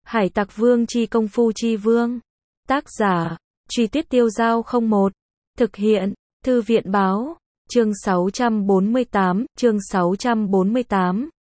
Hải Tặc Vương chi công phu chi vương. Tác giả, Truy Tuyết Tiêu Dao 01. Thực hiện, Thư viện báo. Chương 648.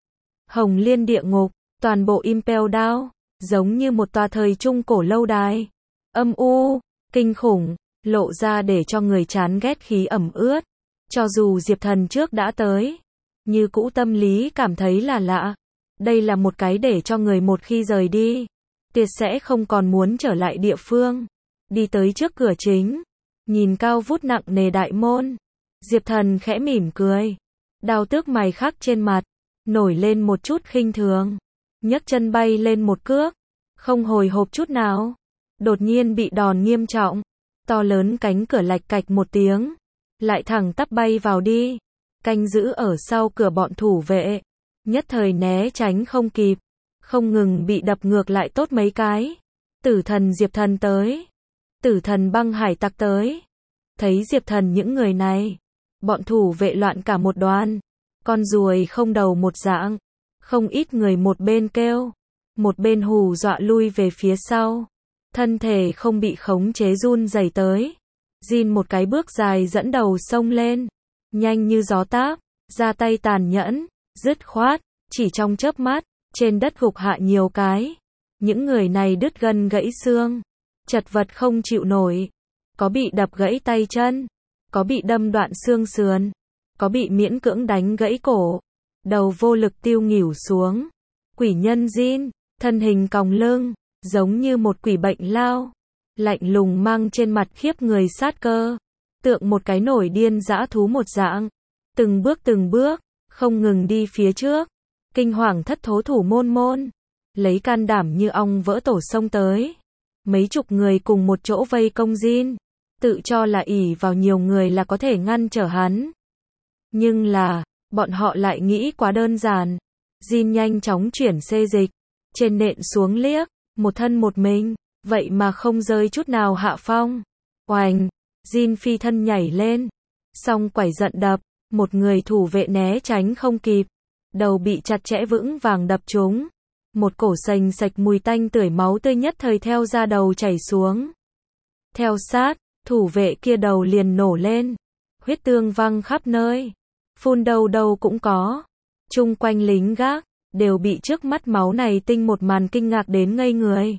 Hồng Liên địa ngục, toàn bộ Impel Down, giống như một tòa thời trung cổ lâu đài. Âm u, kinh khủng, lộ ra để cho người chán ghét khí ẩm ướt. Cho dù Diệp Thần trước đã tới, như cũ tâm lý cảm thấy là lạ. Đây là một cái để cho người một khi rời đi, tuyệt sẽ không còn muốn trở lại địa phương. Đi tới trước cửa chính, nhìn cao vút nặng nề đại môn, Diệp Thần khẽ mỉm cười. Đao tước mày khắc trên mặt, nổi lên một chút khinh thường. Nhấc chân bay lên một cước, không hồi hộp chút nào. Đột nhiên bị đòn nghiêm trọng, to lớn cánh cửa lạch cạch một tiếng, lại thẳng tắp bay vào đi. Canh giữ ở sau cửa bọn thủ vệ, nhất thời né tránh không kịp, không ngừng bị đập ngược lại tốt mấy cái. Tử thần Diệp Thần tới, tử thần băng hải tặc tới. Thấy Diệp Thần những người này, bọn thủ vệ loạn cả một đoàn, con ruồi không đầu một dạng. Không ít người một bên kêu, một bên hù dọa lui về phía sau. Thân thể không bị khống chế run rẩy tới. Jin một cái bước dài dẫn đầu xông lên, nhanh như gió táp, ra tay tàn nhẫn, dứt khoát, chỉ trong chớp mắt, trên đất gục hạ nhiều cái. Những người này đứt gân gãy xương, chật vật không chịu nổi, có bị đập gãy tay chân, có bị đâm đoạn xương sườn, có bị miễn cưỡng đánh gãy cổ, đầu vô lực tiêu nghỉu xuống. Quỷ nhân Jin, thân hình còng lưng, giống như một quỷ bệnh lao, lạnh lùng mang trên mặt khiếp người sát cơ, tượng một cái nổi điên dã thú một dạng, từng bước, không ngừng đi phía trước. Kinh hoàng thất thố thủ môn, lấy can đảm như ong vỡ tổ xông tới. Mấy chục người cùng một chỗ vây công Jin, tự cho là ỷ vào nhiều người là có thể ngăn trở hắn. Nhưng là, bọn họ lại nghĩ quá đơn giản. Jin nhanh chóng chuyển xê dịch, trên nện xuống liếc, một thân một mình, vậy mà không rơi chút nào hạ phong. Oành, Jin phi thân nhảy lên, song quẩy giận đập, một người thủ vệ né tránh không kịp, đầu bị chặt chẽ vững vàng đập trúng. Một cổ sành sạch mùi tanh tưởi máu tươi nhất thời theo da đầu chảy xuống. Theo sát, thủ vệ kia đầu liền nổ lên, huyết tương văng khắp nơi, phun đâu đâu cũng có. Chung quanh lính gác đều bị trước mắt máu này tinh một màn kinh ngạc đến ngây người.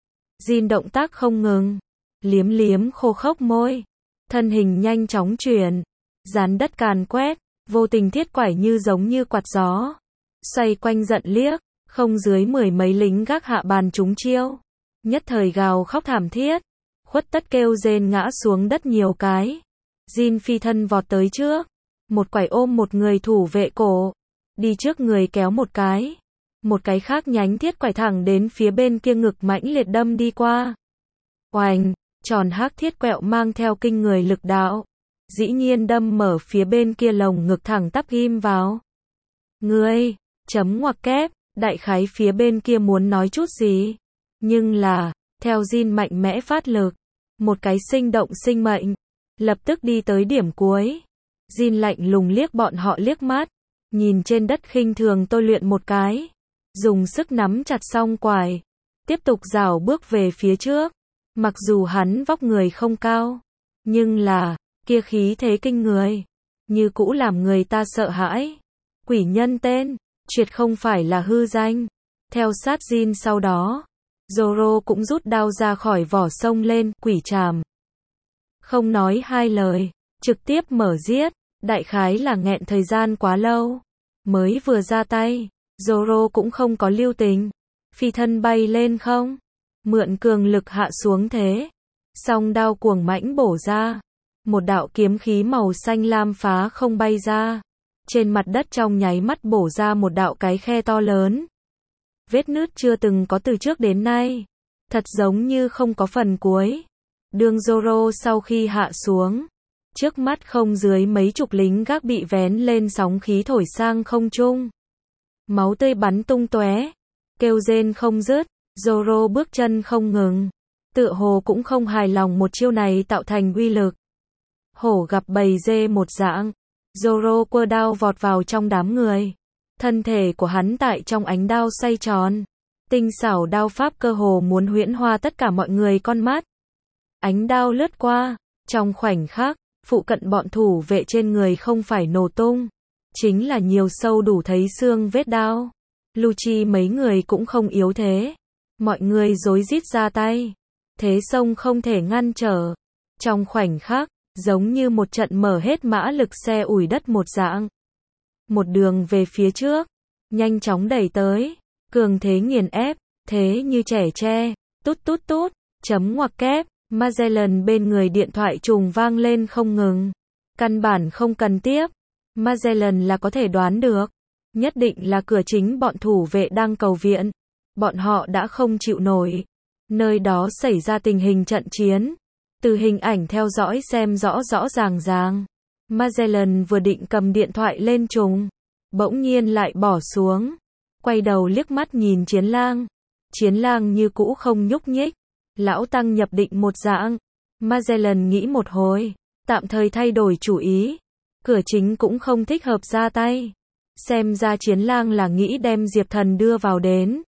Jin động tác không ngừng, liếm liếm khô khốc môi, thân hình nhanh chóng chuyển, dán đất càn quét, vô tình thiết quải như giống như quạt gió, xoay quanh giận liếc, không dưới 10 mấy lính gác hạ bàn trúng chiêu, nhất thời gào khóc thảm thiết, khuất tất kêu rên ngã xuống đất nhiều cái. Jin phi thân vọt tới trước, một quải ôm một người thủ vệ cổ, đi trước người kéo một cái khác nhánh thiết quải thẳng đến phía bên kia ngực mãnh liệt đâm đi qua. Oành, tròn hắc thiết quẹo mang theo kinh người lực đạo, dĩ nhiên đâm mở phía bên kia lồng ngực thẳng tắp ghim vào. Ngươi, chấm ngoặc kép, đại khái phía bên kia muốn nói chút gì, nhưng là, theo Jin mạnh mẽ phát lực, một cái sinh động sinh mệnh, lập tức đi tới điểm cuối. Jin lạnh lùng liếc bọn họ liếc mắt, nhìn trên đất khinh thường tôi luyện một cái, dùng sức nắm chặt song quải, tiếp tục rảo bước về phía trước. Mặc dù hắn vóc người không cao, nhưng là, kia khí thế kinh người, như cũ làm người ta sợ hãi. Quỷ nhân tên, triệt không phải là hư danh. Theo sát Jin sau đó, Zoro cũng rút đao ra khỏi vỏ xông lên, quỷ trảm. Không nói hai lời, trực tiếp mở giết, đại khái là nghẹn thời gian quá lâu. Mới vừa ra tay, Zoro cũng không có lưu tình, phi thân bay lên không, mượn cường lực hạ xuống thế. Song đao cuồng mãnh bổ ra, một đạo kiếm khí màu xanh lam phá không bay ra, trên mặt đất trong nháy mắt bổ ra một đạo cái khe to lớn. Vết nứt chưa từng có từ trước đến nay, thật giống như không có phần cuối. Đường Zoro sau khi hạ xuống, trước mắt không dưới mấy chục lính gác bị vén lên sóng khí thổi sang không trung. Máu tươi bắn tung tóe, kêu rên không dứt, Zoro bước chân không ngừng, tựa hồ cũng không hài lòng một chiêu này tạo thành uy lực. Hổ gặp bầy dê một dạng, Zoro quơ đao vọt vào trong đám người. Thân thể của hắn tại trong ánh đao xoay tròn, Tinh xảo đao pháp cơ hồ muốn huyễn hoa tất cả mọi người con mắt. Ánh đao lướt qua, trong khoảnh khắc, phụ cận bọn thủ vệ trên người không phải nổ tung, chính là nhiều sâu đủ thấy xương vết đao. Lucci mấy người cũng không yếu thế. Mọi người rối rít ra tay. Thế sông không thể ngăn trở. Trong khoảnh khắc, giống như một trận mở hết mã lực xe ủi đất một dạng. Một đường về phía trước, nhanh chóng đẩy tới, cường thế nghiền ép, thế như trẻ tre, tút tút tút, chấm ngoặc kép, Magellan bên người điện thoại trùng vang lên không ngừng. Căn bản không cần tiếp, Magellan là có thể đoán được, nhất định là cửa chính bọn thủ vệ đang cầu viện. Bọn họ đã không chịu nổi. Nơi đó xảy ra tình hình trận chiến. Từ hình ảnh theo dõi xem rõ rõ ràng ràng. Magellan vừa định cầm điện thoại lên trùng, bỗng nhiên lại bỏ xuống. Quay đầu liếc mắt nhìn Chiến Lang. Chiến Lang như cũ không nhúc nhích. Lão Tăng nhập định một dạng. Magellan nghĩ một hồi, tạm thời thay đổi chủ ý. Cửa chính cũng không thích hợp ra tay. Xem ra Chiến Lang là nghĩ đem Diệp Thần đưa vào đến.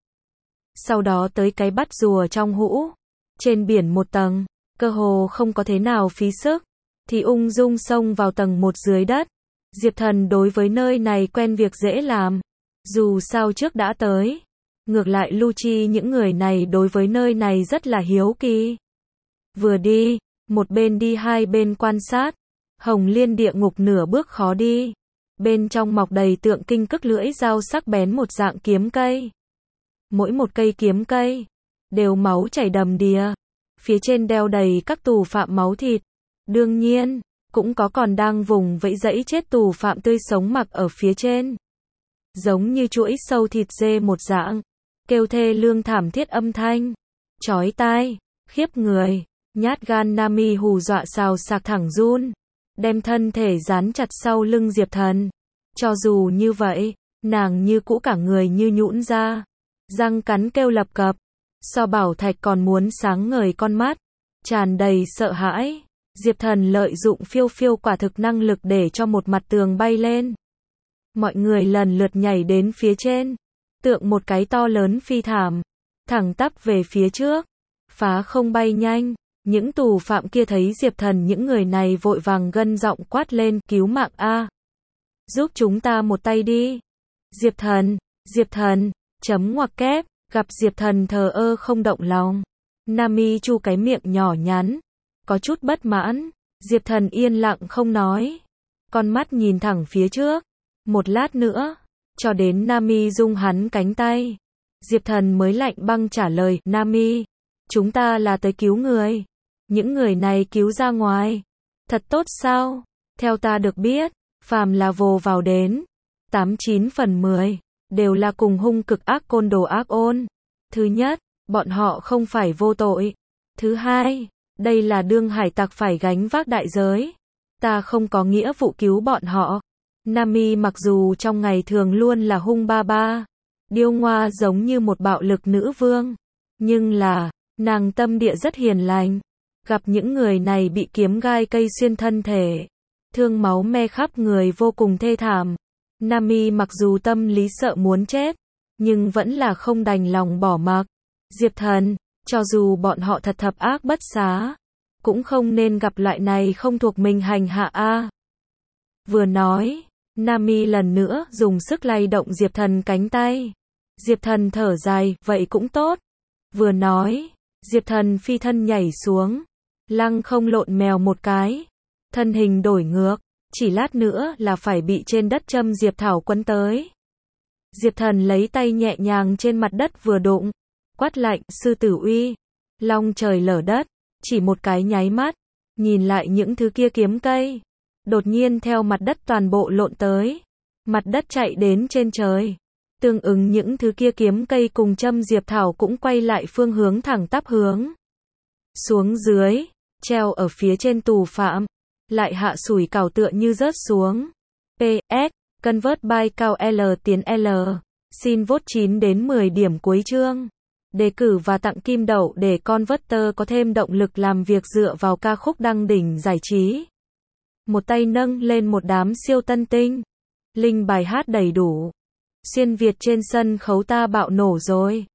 Sau đó tới cái bắt rùa trong hũ. Trên biển một tầng, cơ hồ không có thế nào phí sức, thì ung dung xông vào tầng một dưới đất. Diệp Thần đối với nơi này quen việc dễ làm. Dù sao trước đã tới. Ngược lại Lucci những người này đối với nơi này rất là hiếu kỳ. Vừa đi, một bên đi hai bên quan sát. Hồng Liên địa ngục nửa bước khó đi. Bên trong mọc đầy tượng kinh cức lưỡi dao sắc bén một dạng kiếm cây. Mỗi một cây kiếm cây đều máu chảy đầm đìa. Phía trên đeo đầy các tù phạm máu thịt. Đương nhiên, cũng có còn đang vùng vẫy dẫy chết tù phạm tươi sống mặc ở phía trên. Giống như chuỗi sâu thịt dê một dạng. Kêu thê lương thảm thiết âm thanh. Chói tai, khiếp người. Nhát gan Nami hù dọa xào sạc thẳng run. Đem thân thể dán chặt sau lưng Diệp Thần. Cho dù như vậy, nàng như cũ cả người như nhũn ra. Răng cắn kêu lập cập. So bảo thạch còn muốn sáng ngời con mắt. Tràn đầy sợ hãi. Diệp Thần lợi dụng phiêu phiêu quả thực năng lực để cho một mặt tường bay lên. Mọi người lần lượt nhảy đến phía trên. Tượng một cái to lớn phi thảm. Thẳng tắp về phía trước. Phá không bay nhanh. Những tù phạm kia thấy Diệp Thần những người này vội vàng gân giọng quát lên cứu mạng a. Giúp chúng ta một tay đi. Diệp Thần, chấm ngoặc kép, gặp Diệp Thần thờ ơ không động lòng. Nami chu cái miệng nhỏ nhắn, có chút bất mãn. Diệp Thần yên lặng không nói. Con mắt nhìn thẳng phía trước. Một lát nữa, cho đến Nami rung hắn cánh tay. Diệp Thần mới lạnh băng trả lời, Nami, chúng ta là tới cứu người. Những người này cứu ra ngoài. Thật tốt sao? Theo ta được biết, phàm là vồ vào đến, 89 phần 10, đều là cùng hung cực ác côn đồ ác ôn. Thứ nhất, bọn họ không phải vô tội. Thứ hai, đây là đương hải tặc phải gánh vác đại giới. Ta không có nghĩa vụ cứu bọn họ. Nami mặc dù trong ngày thường luôn là hung ba ba, điêu ngoa giống như một bạo lực nữ vương, nhưng là, nàng tâm địa rất hiền lành. Gặp những người này bị kiếm gai cây xuyên thân thể, thương máu me khắp người vô cùng thê thảm. Nami mặc dù tâm lý sợ muốn chết, nhưng vẫn là không đành lòng bỏ mặc. Diệp Thần, cho dù bọn họ thật thập ác bất xá, cũng không nên gặp loại này không thuộc mình hành hạ a. Vừa nói, Nami lần nữa dùng sức lay động Diệp Thần cánh tay. Diệp Thần thở dài, vậy cũng tốt. Vừa nói, Diệp Thần phi thân nhảy xuống, lăng không lộn mèo một cái, thân hình đổi ngược, chỉ lát nữa là phải bị trên đất châm Diệp Thảo quấn tới. Diệp Thần lấy tay nhẹ nhàng trên mặt đất vừa đụng, quát lạnh, sư tử uy, long trời lở đất, chỉ một cái nháy mắt, nhìn lại những thứ kia kiếm cây, đột nhiên theo mặt đất toàn bộ lộn tới, mặt đất chạy đến trên trời. Tương ứng những thứ kia kiếm cây cùng châm Diệp Thảo cũng quay lại phương hướng thẳng tắp hướng xuống dưới, treo ở phía trên tù phạm, lại hạ sủi cảo tựa như rớt xuống. PS, Convert by cao L tiến L. Xin vote 9 đến 10 điểm cuối chương. Đề cử và tặng kim đậu để Converter có thêm động lực làm việc dựa vào ca khúc đăng đỉnh giải trí. Một tay nâng lên một đám siêu tân tinh. Link bài hát đầy đủ. Xuyên Việt trên sân khấu ta bạo nổ rồi.